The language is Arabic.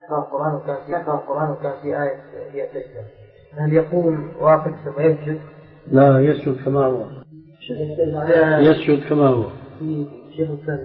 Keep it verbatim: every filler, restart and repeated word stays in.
يقرأ القرآن وكان في يقرأ القرآن وكان في آية هي سجدة، هل يقوم واقف ثم يسجد؟ لا، يسجد كما هو. يسجد كما هو. في شيخ